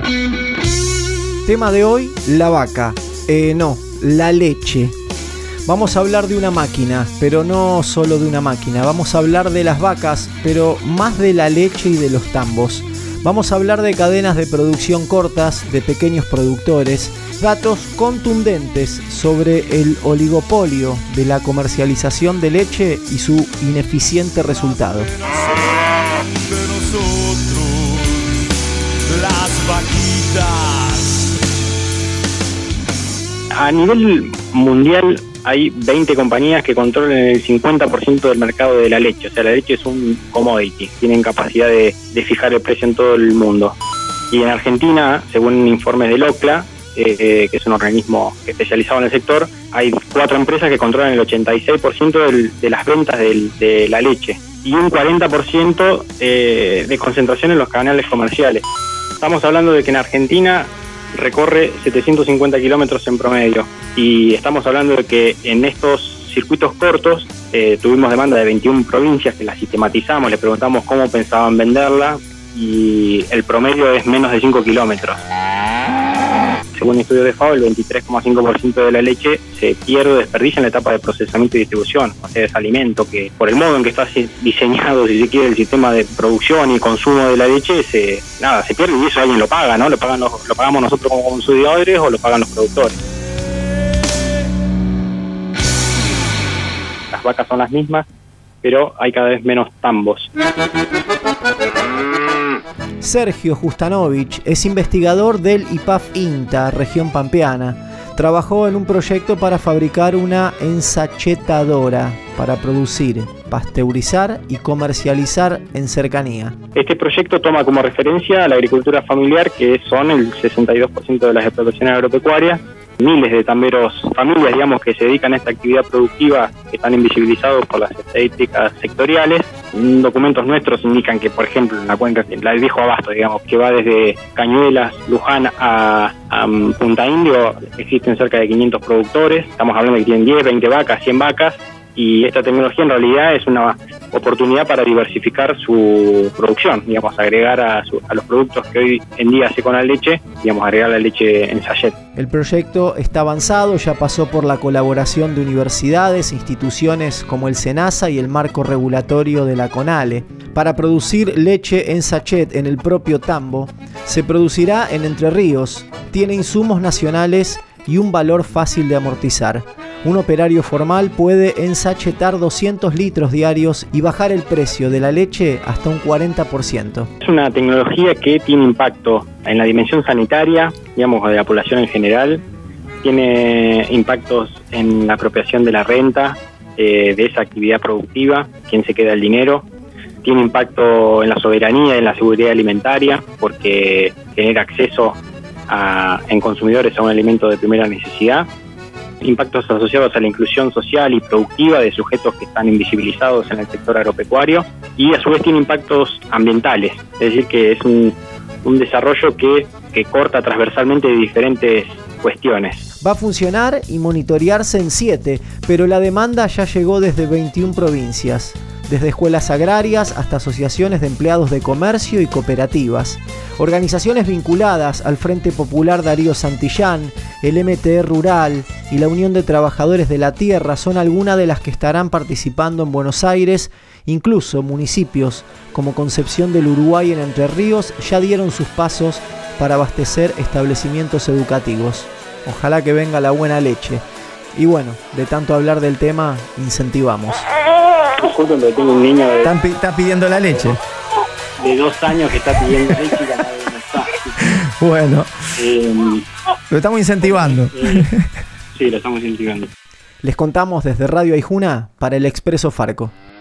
Tema de hoy, la vaca. No, la leche. Vamos a hablar de una máquina, pero no solo de una máquina. Vamos a hablar de las vacas, pero más de la leche y de los tambos. Vamos a hablar de cadenas de producción cortas, de pequeños productores, datos contundentes sobre el oligopolio de la comercialización de leche y su ineficiente resultado. De nosotros, las vaquitas. A nivel mundial hay 20 compañías que controlan el 50% del mercado de la leche. O sea, la leche es un commodity, tienen capacidad de fijar el precio en todo el mundo. Y en Argentina, según informes del OCLA, que es un organismo especializado en el sector, hay 4 empresas que controlan el 86% de las ventas de la leche y un 40% de concentración en los canales comerciales. Estamos hablando de que en Argentina recorre 750 kilómetros en promedio y estamos hablando de que en estos circuitos cortos tuvimos demanda de 21 provincias que las sistematizamos, le preguntamos cómo pensaban venderla y el promedio es menos de 5 kilómetros. Según estudios de FAO, el 23,5% de la leche se pierde o desperdicia en la etapa de procesamiento y distribución, o sea, es alimento que por el modo en que está diseñado, si se quiere, el sistema de producción y consumo de la leche, se pierde y eso alguien lo paga, ¿no? Lo pagamos nosotros como consumidores o lo pagan los productores. Las vacas son las mismas, pero hay cada vez menos tambos. Sergio Justanovich es investigador del IPAF INTA, región pampeana. Trabajó en un proyecto para fabricar una ensachetadora para producir, pasteurizar y comercializar en cercanía. Este proyecto toma como referencia a la agricultura familiar, que son el 62% de las explotaciones agropecuarias. Miles de tamberos, familias, digamos, que se dedican a esta actividad productiva, que están invisibilizados por las estadísticas sectoriales. Documentos nuestros indican que, por ejemplo, en la cuenca, la del Viejo Abasto, digamos, que va desde Cañuelas, Luján a Punta Indio, existen cerca de 500 productores. Estamos hablando de que tienen 10, 20 vacas, 100 vacas, y esta tecnología en realidad es una oportunidad para diversificar su producción, digamos, agregar a los productos que hoy en día hace con la leche, digamos, agregar la leche en sachet. El proyecto está avanzado, ya pasó por la colaboración de universidades, instituciones como el SENASA y el marco regulatorio de la CONALE. Para producir leche en sachet en el propio tambo, se producirá en Entre Ríos, tiene insumos nacionales y un valor fácil de amortizar. Un operario formal puede ensachetar 200 litros diarios y bajar el precio de la leche hasta un 40%. Es una tecnología que tiene impacto en la dimensión sanitaria, digamos, de la población en general. Tiene impactos en la apropiación de la renta, de esa actividad productiva, quién se queda el dinero. Tiene impacto en la soberanía, en la seguridad alimentaria, porque genera acceso en consumidores a un alimento de primera necesidad. Impactos asociados a la inclusión social y productiva de sujetos que están invisibilizados en el sector agropecuario y a su vez tiene impactos ambientales, es decir que es un desarrollo que corta transversalmente de diferentes cuestiones. Va a funcionar y monitorearse en 7, pero la demanda ya llegó desde 21 provincias, desde escuelas agrarias hasta asociaciones de empleados de comercio y cooperativas. Organizaciones vinculadas al Frente Popular Darío Santillán, el MTE Rural y la Unión de Trabajadores de la Tierra son algunas de las que estarán participando en Buenos Aires. Incluso municipios como Concepción del Uruguay en Entre Ríos ya dieron sus pasos para abastecer establecimientos educativos. Ojalá que venga la buena leche. Y bueno, de tanto hablar del tema, incentivamos. Justo donde tengo un niño de... ¿Está pidiendo la leche? De 2 años que está pidiendo leche y la madre no está. Bueno, lo estamos incentivando. Sí, lo estamos incentivando. Les contamos desde Radio Aijuna para el Expreso Farco.